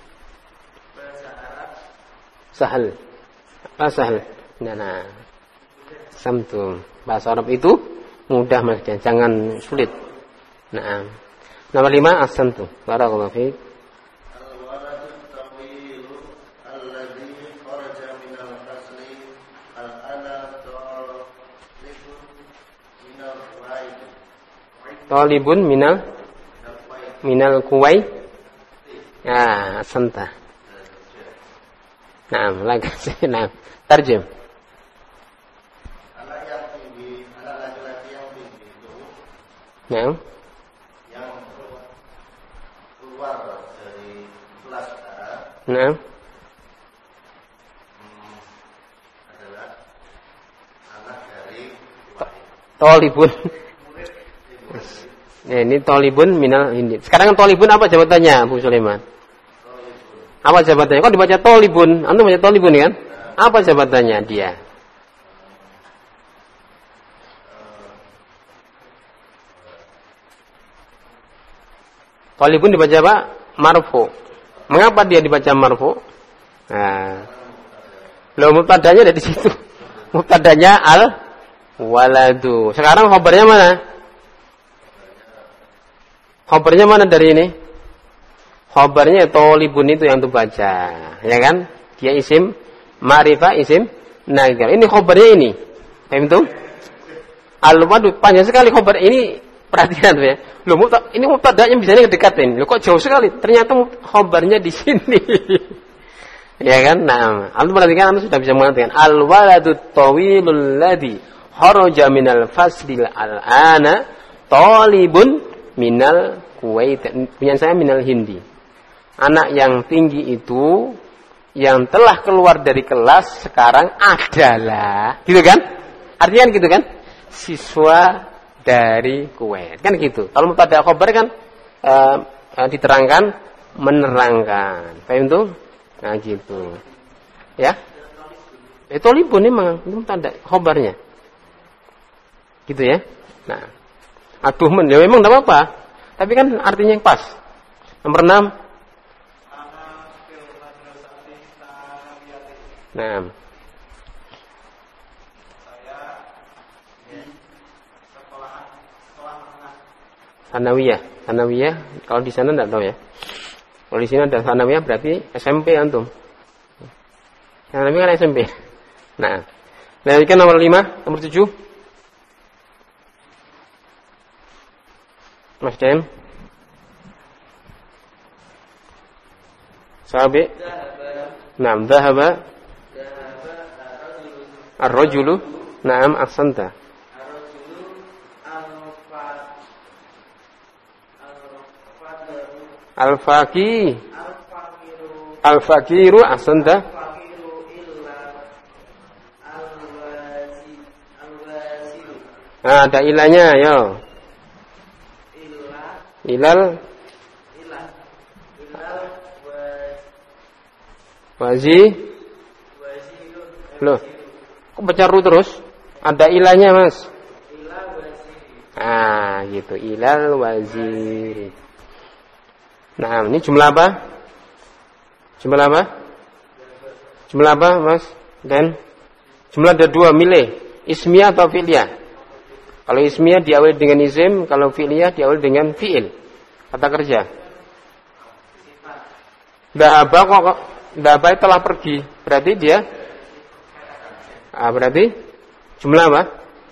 sahal. Apa sahal? Nah. Samtum. Bahasa Arab itu mudah Mas, jangan sulit. Nah. Nomor 5 ahsantum. Barakallahu fi. Al-waladut tawilu alladhi kharaja minal fasli al-ana talibun minal kuwai. Ya, ahsanta. Nah, lagi nah, tarjem. Anak yang tinggi, anak laki-laki yang tinggi itu Nah. yang keluar dari kelas A Nah. adalah anak dari Talibun. Ya, ini talibun minal hindi. Sekarang talibun apa jawabannya, Bu Sulaiman? Apa jawabannya? Kok dibaca talibun? Antum baca talibun kan? Apa jawabannya dia? Talibun dibaca apa? Marfu. Mengapa dia dibaca marfu? Nah, loh mubtadanya ada di situ. Mubtadanya al waladu. Sekarang khabarnya mana? Khabarnya mana dari ini? Khabarnya talibun itu yang tuh baca, ya kan? Dia isim ma'rifah, isim nakir. Ini khabarnya ini. Paham tuh? Al-waladu panjang sekali khabar ini. Perhatikan tuh ya. Loh, ini mubtadanya bisa ngedekatin. Loh, kok jauh sekali? Ternyata khabarnya di sini. Ya kan? Nah, antum perhatikan, antum sudah bisa mengatakan al-waladu tawilul ladzi kharaja minal faslil al-ana talibun minal Kuwait. Punya saya minal Hindi. Anak yang tinggi itu yang telah keluar dari kelas sekarang adalah, gitu kan? Artinya kan gitu kan? Siswa dari Kuwait. Kan gitu. Kalau mubtada khabar kan diterangkan, menerangkan. Paham tuh? Nah, gitu. Ya? Itu libun memang itu mubtada khabarnya. Gitu ya? Nah, aduh ya memang enggak apa-apa. Tapi kan artinya yang pas. Nomor 6. Nah. Sanawiyah. Kalau di sana enggak tahu ya. Kalau di sini ada sanawiyah berarti SMP antum. Sanawiyah kan SMP. Nah. Lanjutkan nomor 5, nomor 7. Mas Dem. Sabi. Naam, dhahaba. Ar-rajulu. Naam, ahsanta. Al-faqiru ahsanta. Nah, ada ilahnya, yo. Ilal wazi. Loh, kok baca ru terus? Ada ilahnya, Mas. Ah, gitu. Ilal waziri. Nah, ini jumlah apa? Jumlah apa? Jumlah apa, Mas? Dan jumlah ada 2, milih. Ismiyah atau fi'liyah? Kalau ismiyah diawali dengan isim, kalau fi'liyah diawali dengan fi'il. Kata kerja. Dhahaba kok dhahaba telah pergi. Berarti dia berarti jumlah apa?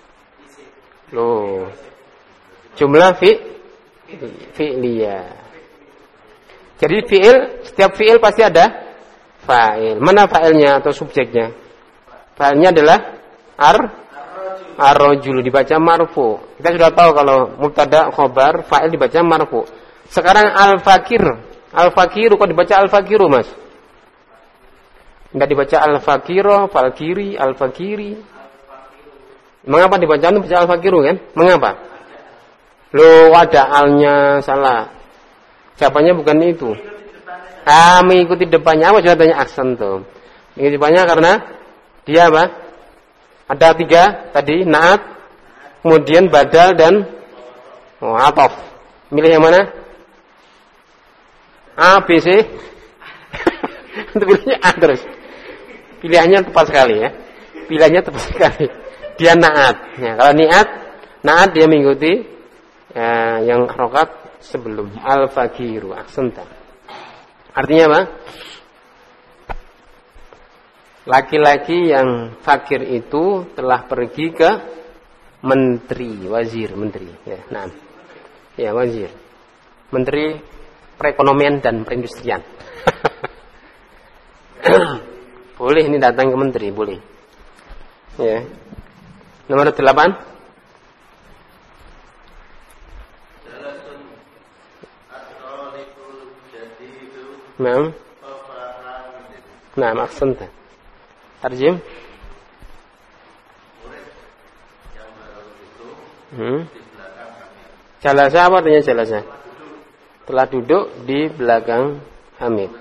Loh. Jumlah fi'liyah. Jadi setiap fi'il pasti ada fa'il. Mana fa'ilnya atau subjeknya? Fa'ilnya adalah ar-rajul, dibaca marfu. Kita sudah tahu kalau mubtada khobar fa'il dibaca marfu. Sekarang al-fakiru kok dibaca al-fakiru, Mas? Enggak dibaca al-fakiro, falkiri, al-fakiri. Mengapa dibaca al-fakiru kan? Mengapa? Loh, ada alnya salah. Jawabannya bukan itu. Mengikuti depannya. Apa jawabannya? Aksen tuh. Mengikuti depannya karena dia apa? Ada 3 tadi, naat, kemudian badal dan atof. Milih yang mana? A, B, C. Untuk pilihnya A terus. Pilihannya tepat sekali ya. Pilihannya tepat sekali. Dia naat. Ya, kalau naat dia mengikuti yang harokat sebelum al-fakiru aksenta. Artinya apa? Laki-laki yang fakir itu telah pergi ke wazir menteri. Ya, nah, ya wazir, menteri perekonomian dan perindustrian. Boleh ini datang ke menteri, boleh. Ya. Nomor 8. Nah, maksudnya tarjim. Jalasa apa artinya jalasa? Telah duduk di belakang Hamid.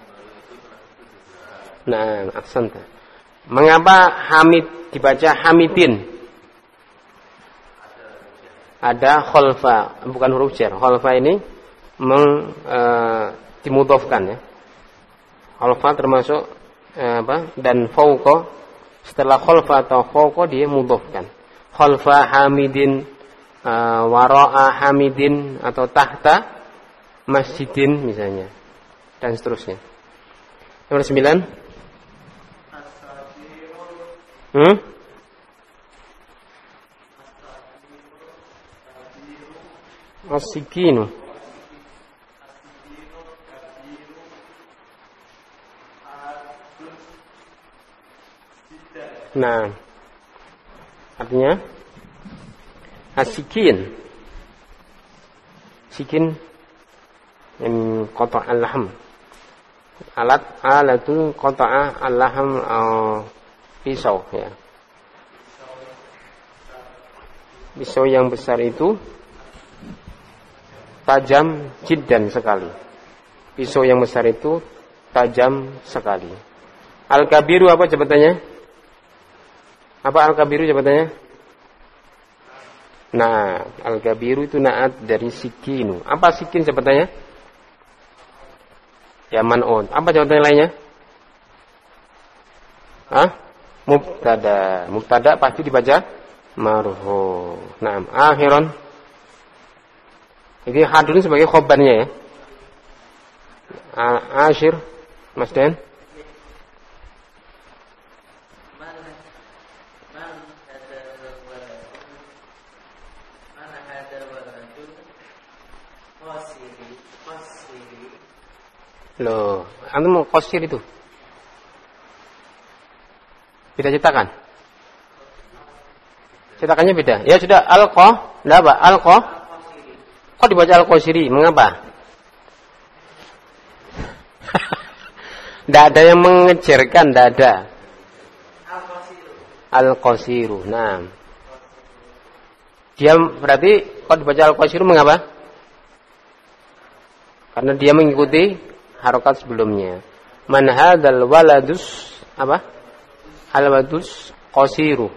Nah, aksenta. Mengapa Hamid dibaca Hamidin? Ada kholfa, bukan huruf jar. Kholfa ini dimudhofkan ya. Kholfa termasuk dan fauqa. Setelah kholfa atau fauqa dia mudhofkan. Kholfa Hamidin, wara'a Hamidin atau tahta masjidin misalnya, dan seterusnya. Nomor 9. As-sikinu. Nah, artinya as-sikin. Sikin min qata' al-lahm. Alatul qata'a al-lahm pisau ya. Pisau yang besar itu tajam jiddan sekali. Pisau yang besar itu tajam sekali. Al-kabiru apa jabatannya? Apa al-kabiru jabatannya? Nah, al-kabiru itu naat dari sikinu. Apa sikin jabatannya? Ya man'un. Apa jawabannya lainnya? Mubtada. Mubtada pasti dibaca marfu. Naam, akhiran. Jadi hadun sebagai khobarnya ya. Asyir, Mas Den. Loh, antum mau qasir itu? Beda cetakan? Cetakannya beda. Ya sudah, alqa, enggak apa? Alqa. Kok dibaca al-qasiri? Mengapa? Enggak ada yang mengejarkan, enggak ada. Al-qasiru. Nah. Dia berarti kok dibaca al-qasiru mengapa? Karena dia mengikuti harokat sebelumnya. Man hadzal waladus apa? Al-waladus qasiru.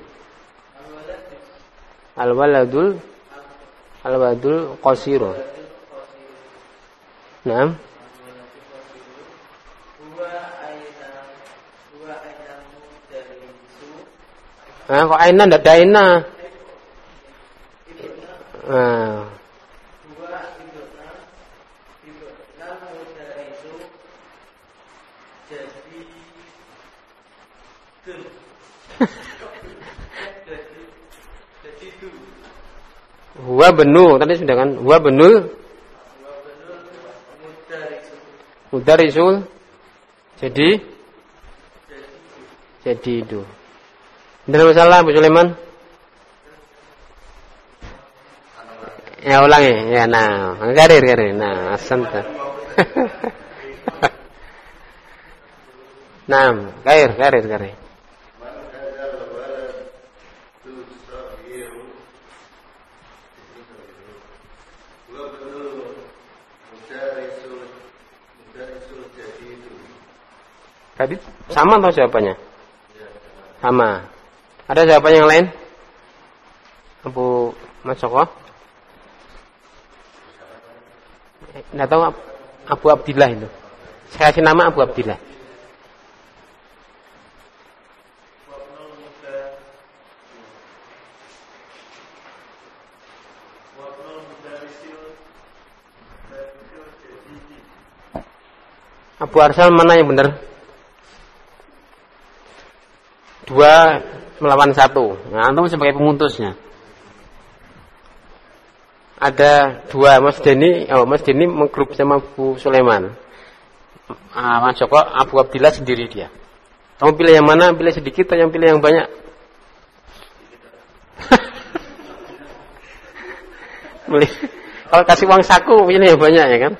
Al-waladul qasiru. Naam. Kok aina ndak ada aina? Huwa benu, tadi sudah kan? Huwa benul mudarisul. Jadi itu. Tidak masalah Bu Sulaiman. Ya ulangi. Ya nah, karir. Nah, asanta. Nah, karir. Tadi sama atau jawabannya? Sama. Ada jawaban yang lain? Abu Masoko? Nggak tahu Abu Abdillah itu. Saya kasih nama Abu Abdillah. Abu Arsal mana yang benar? 2 melawan 1. Nah, antum sebagai pemutusnya. Ada 2 Mas Denny menggrup sama Bu Sulaiman. Mas Joko, Abu Abdillah sendiri dia. Kamu pilih yang mana? Pilih sedikit atau yang pilih yang banyak? Kalau kasih uang saku pilih yang banyak ya kan?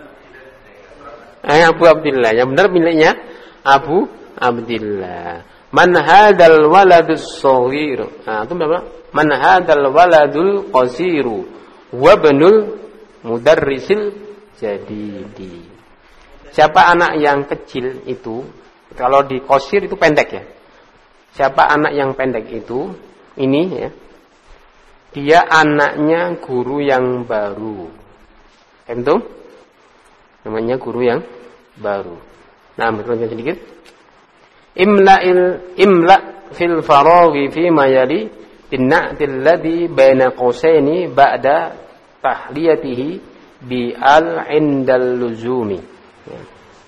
Abu Abdillah. Yang benar miliknya Abu Abdillah. Man hadal waladus shaghir. Nah, itu berapa? Man hadal waladul qasiru wa banul mudarrisil jadidi. Siapa anak yang kecil itu? Kalau di qasir itu pendek ya. Siapa anak yang pendek itu? Ini ya. Dia anaknya guru yang baru. Itu namanya guru yang baru. Nah, menurutnya sedikit. Imla fil faraghi fi ma yali bin na'til ladhi baina qausaini ba'da tahliyatihi bi al indal luzumi. Ya.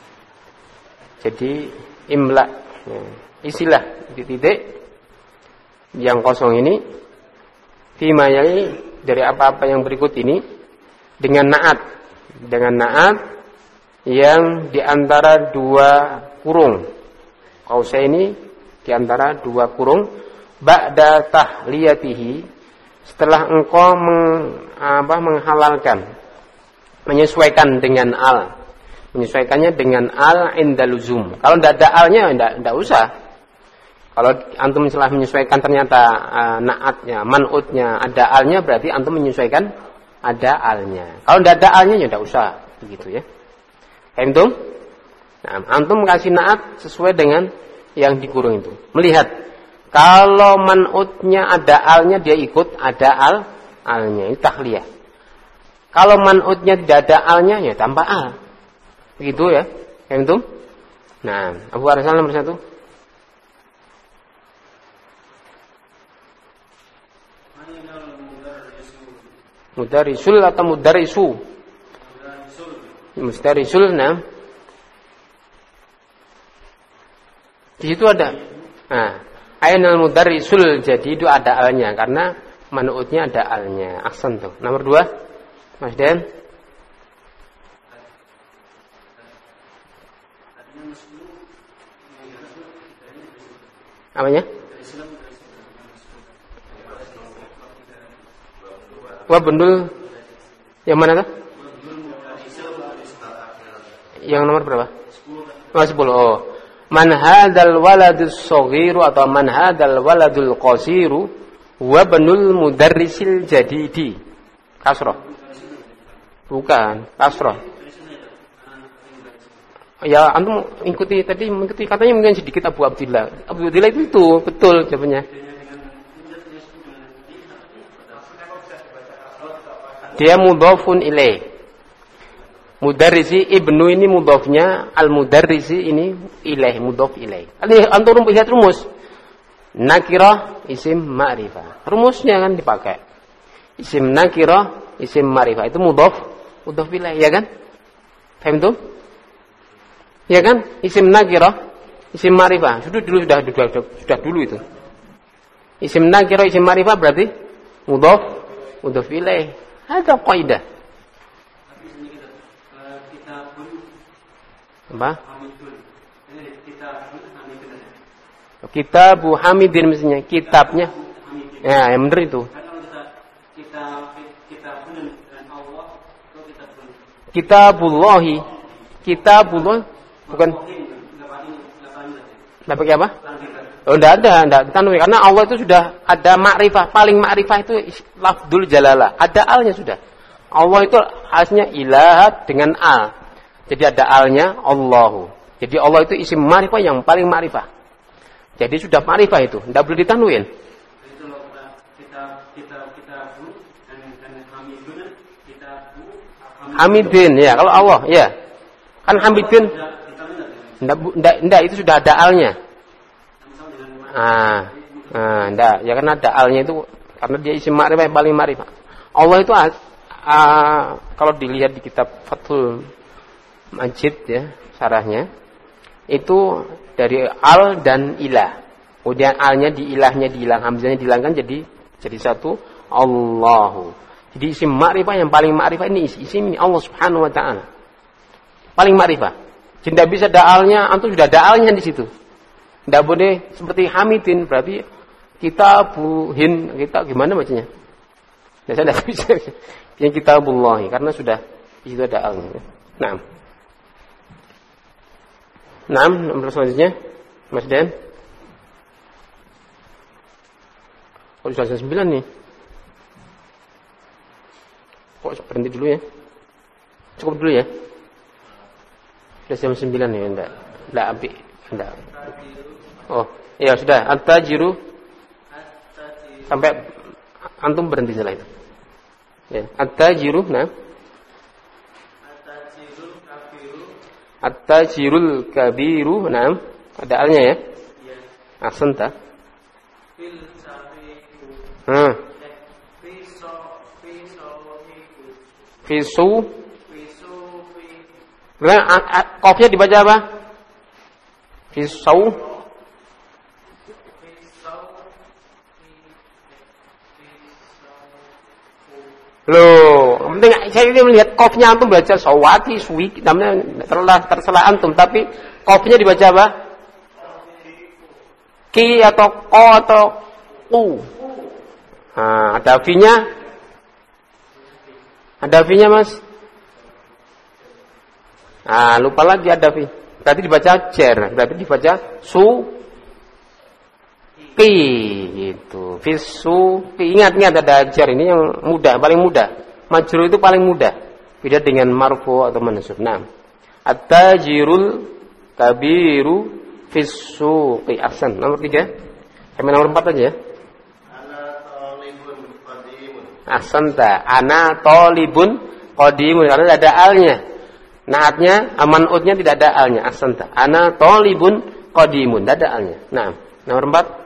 Jadi imla ya. Isilah titik yang kosong ini fi ma yali dari apa-apa yang berikut ini dengan naat yang di antara 2 kurung. Kausa ini di antara 2 kurung ba'da tahliyatihi setelah engkau menghalalkan menyesuaikan dengan al. Menyesuaikannya dengan al indaluzum. Kalau tidak ada alnya tidak usah. Kalau antum setelah menyesuaikan ternyata naatnya, man'utnya ada alnya berarti antum menyesuaikan ada alnya. Kalau tidak ada alnya ya tidak usah begitu ya. Antum? Nah, antum kasih naat sesuai dengan yang dikurung itu. Melihat kalau man'utnya ada alnya dia ikut ada alnya itu tahliyah. Kalau man'utnya tidak ada alnya ya tambah al. Begitu ya. Antum? Nah, Abu Arsal nomor 1. Mudarisul atau mudarisu? Mudarisul, nah. Di situ ada. Nah, ainal mudarrisul jadi itu ada alnya karena man'utnya ada alnya. Aksen tuh. Nomor 2, Mas Den. Apanya? Wah bendul. Yang mana tuh? Yang nomor berapa? 10. Oh. Man hadzal waladus shaghiru atau man hadzal waladul qasiru wa banul mudarrisil jadidi. Kasrah. Bukan, kasrah. Ya antum mengikuti katanya mungkin sedikit Abu Abdillah. Abu Abdillah itu betul jawabannya. Dia mudhafun ilaih. Mudarrisi ibnu ini mudhafnya, al-mudarrisi ini ilaih, mudhaf ilaih. Antum lihat rumus. Nakirah isim ma'rifah. Rumusnya kan dipakai. Isim nakirah, isim ma'rifah itu mudhaf ilaih, ya kan? Paham tuh? Ya kan? Isim nakirah, isim ma'rifah. Sudah dulu itu. Isim nakirah isim ma'rifah berarti mudhof ilaih. Ada kaidah. Apa? Kitabu Hamidin misalnya, kitabnya. Ya, yang benar itu. Kitabullahi. Kitabullah bukan. Enggak pakai apa? Oh, enggak tanwin karena Allah itu sudah ada makrifah, paling makrifah itu lafdzul jalalah. Ada alnya sudah. Allah itu aslinya ilah dengan al. Jadi ada alnya Allahu. Jadi Allah itu isim makrifah yang paling makrifah. Jadi sudah makrifah itu, enggak boleh ditanwin. Hamidin ya, kalau Allah ya. Kan Hamidin enggak itu sudah ada alnya. Enggak, ya karena ada alnya itu karena dia isim ma'rifah yang paling ma'rifah. Allah itu kalau dilihat di kitab Fathul Majid ya, syarahnya itu dari al dan ilah. Kemudian alnya di ilahnya dihilang, hamzahnya dihilangkan jadi satu Allahu. Jadi isim ma'rifah yang paling ma'rifah ini isim Allah Subhanahu wa taala. Paling ma'rifah. Tidak bisa ada alnya, antum sudah ada alnya di situ. Tidak boleh seperti Hamidin, berarti kita gimana bacanya? Saya tidak bisa. Yang kitabullahi karena sudah di situ ada alnya. Nomor selanjutnya, Mas Den. Oh, sudah 9 nih. Kok berhenti dulu ya? Cukup dulu ya? Sudah jam 9 ya, enggak habis, enggak. Oh, iya sudah. At-tajiru sampai antum berhenti salah itu. Ya, at-tajiru, At-tajirul kabiru, ada alnya ya? Iya. Ahsanta. Fisu. Qafnya dibaca apa? Fisau. Loh, penting saya ini melihat qafnya antum baca sawati, suwi, namanya tersalah antum, tapi qafnya dibaca apa? Ki atau ko atau u. Ada V-nya? Ada V-nya, Mas? Lupa lagi ada V. Berarti dibaca jer, berarti dibaca su ki gitu. Fisu ki. Ingat ada jer ini yang mudah, paling mudah. Majrur itu paling mudah. Beda dengan marfu atau mansub. At-tajirul kabiru fisu ki. Ahsan. Nomor 3. Sampai nomor 4 aja ya. Ahsanta. Ana talibun qadimun. Karena ada alnya. Naatnya, man'utnya tidak ada alnya. Ahsanta. Ana talibun qadimun. Tidak ada alnya. Nomor 4.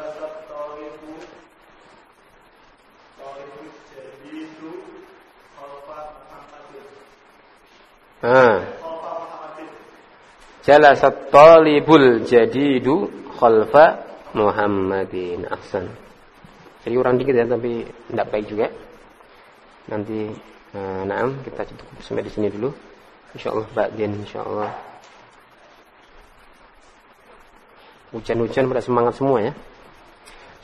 Jalasat talibul jadidu khalfa Muhammadin. Ahsan. Jadi kurang dikit ya, tapi tidak baik juga. Nanti kita cukup sampai di sini dulu. Insyaallah ba'din insyaallah. Hujan-hujan pada semangat semua ya.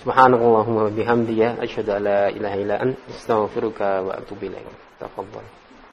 Subhanallahumma wa bihamdihi asyhadu an la ilaha illa anta astaghfiruka wa atubu ilaik. Tafadhal.